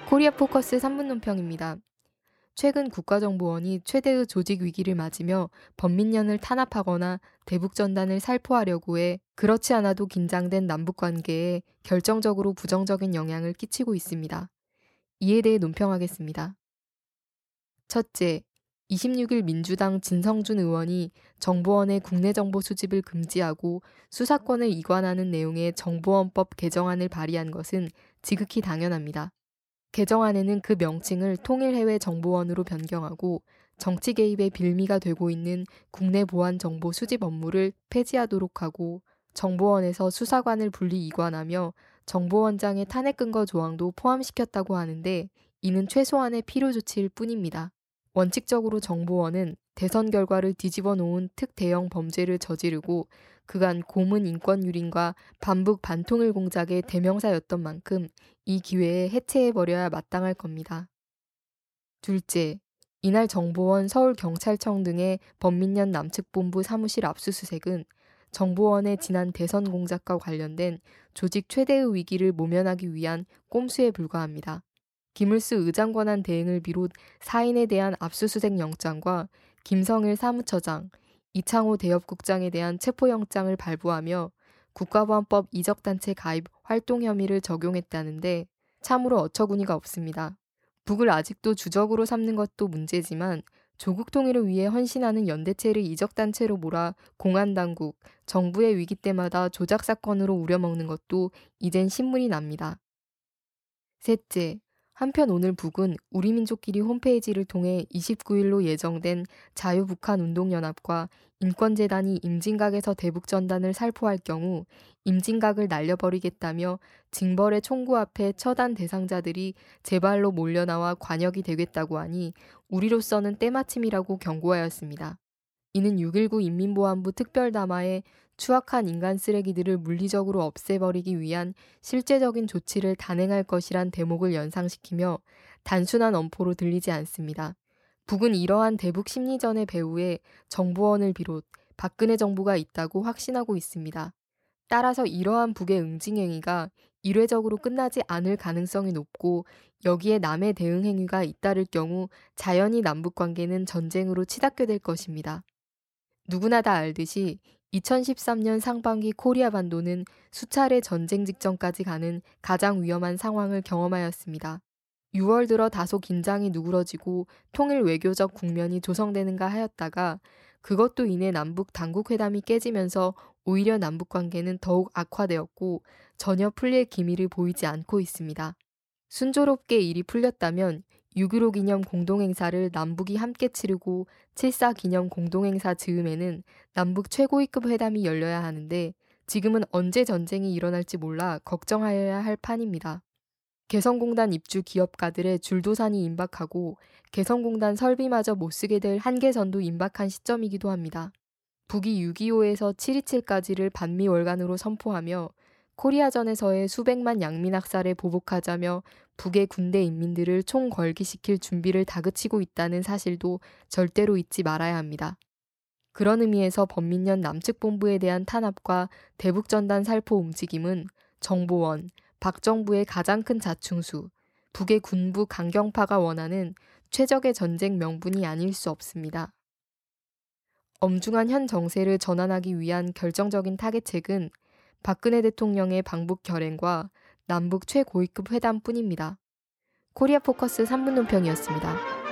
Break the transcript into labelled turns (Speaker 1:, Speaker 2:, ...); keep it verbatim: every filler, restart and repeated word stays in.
Speaker 1: 코리아 포커스 삼 분 논평입니다. 최근 국가정보원이 최대의 조직 위기를 맞으며 범민련을 탄압하거나 대북전단을 살포하려고 해 그렇지 않아도 긴장된 남북관계에 결정적으로 부정적인 영향을 끼치고 있습니다. 이에 대해 논평하겠습니다. 첫째, 이십육 일 민주당 진성준 의원이 정보원의 국내 정보 수집을 금지하고 수사권을 이관하는 내용의 정보원법 개정안을 발의한 것은 지극히 당연합니다. 개정안에는 그 명칭을 통일해외정보원으로 변경하고 정치 개입의 빌미가 되고 있는 국내 보안 정보 수집 업무를 폐지하도록 하고 정보원에서 수사관을 분리 이관하며 정보원장의 탄핵 근거 조항도 포함시켰다고 하는데 이는 최소한의 필요 조치일 뿐입니다. 원칙적으로 정보원은 대선 결과를 뒤집어 놓은 특대형 범죄를 저지르고 그간 고문 인권유린과 반북 반통일 공작의 대명사였던 만큼 이 기회에 해체해버려야 마땅할 겁니다. 둘째, 이날 정보원 서울경찰청 등의 범민련 남측본부 사무실 압수수색은 정보원의 지난 대선 공작과 관련된 조직 최대의 위기를 모면하기 위한 꼼수에 불과합니다. 김을수 의장 권한 대행을 비롯 사인에 대한 압수수색 영장과 김성일 사무처장, 이창호 대협국장에 대한 체포영장을 발부하며 국가보안법 이적단체 가입 활동 혐의를 적용했다는데 참으로 어처구니가 없습니다. 북을 아직도 주적으로 삼는 것도 문제지만 조국 통일을 위해 헌신하는 연대체를 이적단체로 몰아 공안당국, 정부의 위기 때마다 조작사건으로 우려먹는 것도 이젠 신물이 납니다. 셋째, 한편 오늘 북은 우리민족끼리 홈페이지를 통해 이십구 일로 예정된 자유북한운동연합과 인권재단이 임진각에서 대북전단을 살포할 경우 임진각을 날려버리겠다며 징벌의 총구 앞에 처단 대상자들이 제발로 몰려나와 관역이 되겠다고 하니 우리로서는 때마침이라고 경고하였습니다. 이는 육 일구 인민보안부 특별담화에 추악한 인간 쓰레기들을 물리적으로 없애버리기 위한 실제적인 조치를 단행할 것이란 대목을 연상시키며 단순한 엄포로 들리지 않습니다. 북은 이러한 대북 심리전의 배후에 정보원을 비롯 박근혜 정부가 있다고 확신하고 있습니다. 따라서 이러한 북의 응징행위가 일회적으로 끝나지 않을 가능성이 높고 여기에 남의 대응 행위가 잇따를 경우 자연히 남북관계는 전쟁으로 치닫게 될 것입니다. 누구나 다 알듯이 이천십삼 년 상반기 코리아 반도는 수차례 전쟁 직전까지 가는 가장 위험한 상황을 경험하였습니다. 유월 들어 다소 긴장이 누그러지고 통일 외교적 국면이 조성되는가 하였다가 그것도 인해 남북 당국회담이 깨지면서 오히려 남북관계는 더욱 악화되었고 전혀 풀릴 기미를 보이지 않고 있습니다. 순조롭게 일이 풀렸다면 육 일오 기념 공동행사를 남북이 함께 치르고 칠사 기념 공동행사 즈음에는 남북 최고위급 회담이 열려야 하는데 지금은 언제 전쟁이 일어날지 몰라 걱정하여야 할 판입니다. 개성공단 입주 기업가들의 줄도산이 임박하고 개성공단 설비마저 못쓰게 될 한계선도 임박한 시점이기도 합니다. 북이 육 이오에서 칠 이칠까지를 반미월간으로 선포하며 코리아전에서의 수백만 양민학살에 보복하자며 북의 군대 인민들을 총걸기시킬 준비를 다그치고 있다는 사실도 절대로 잊지 말아야 합니다. 그런 의미에서 범민련 남측본부에 대한 탄압과 대북전단 살포 움직임은 정보원, 박 정부의 가장 큰 자충수, 북의 군부 강경파가 원하는 최적의 전쟁 명분이 아닐 수 없습니다. 엄중한 현 정세를 전환하기 위한 결정적인 타겟책은 박근혜 대통령의 방북 결행과 남북 최고위급 회담뿐입니다. 코리아 포커스 삼 분 논평이었습니다.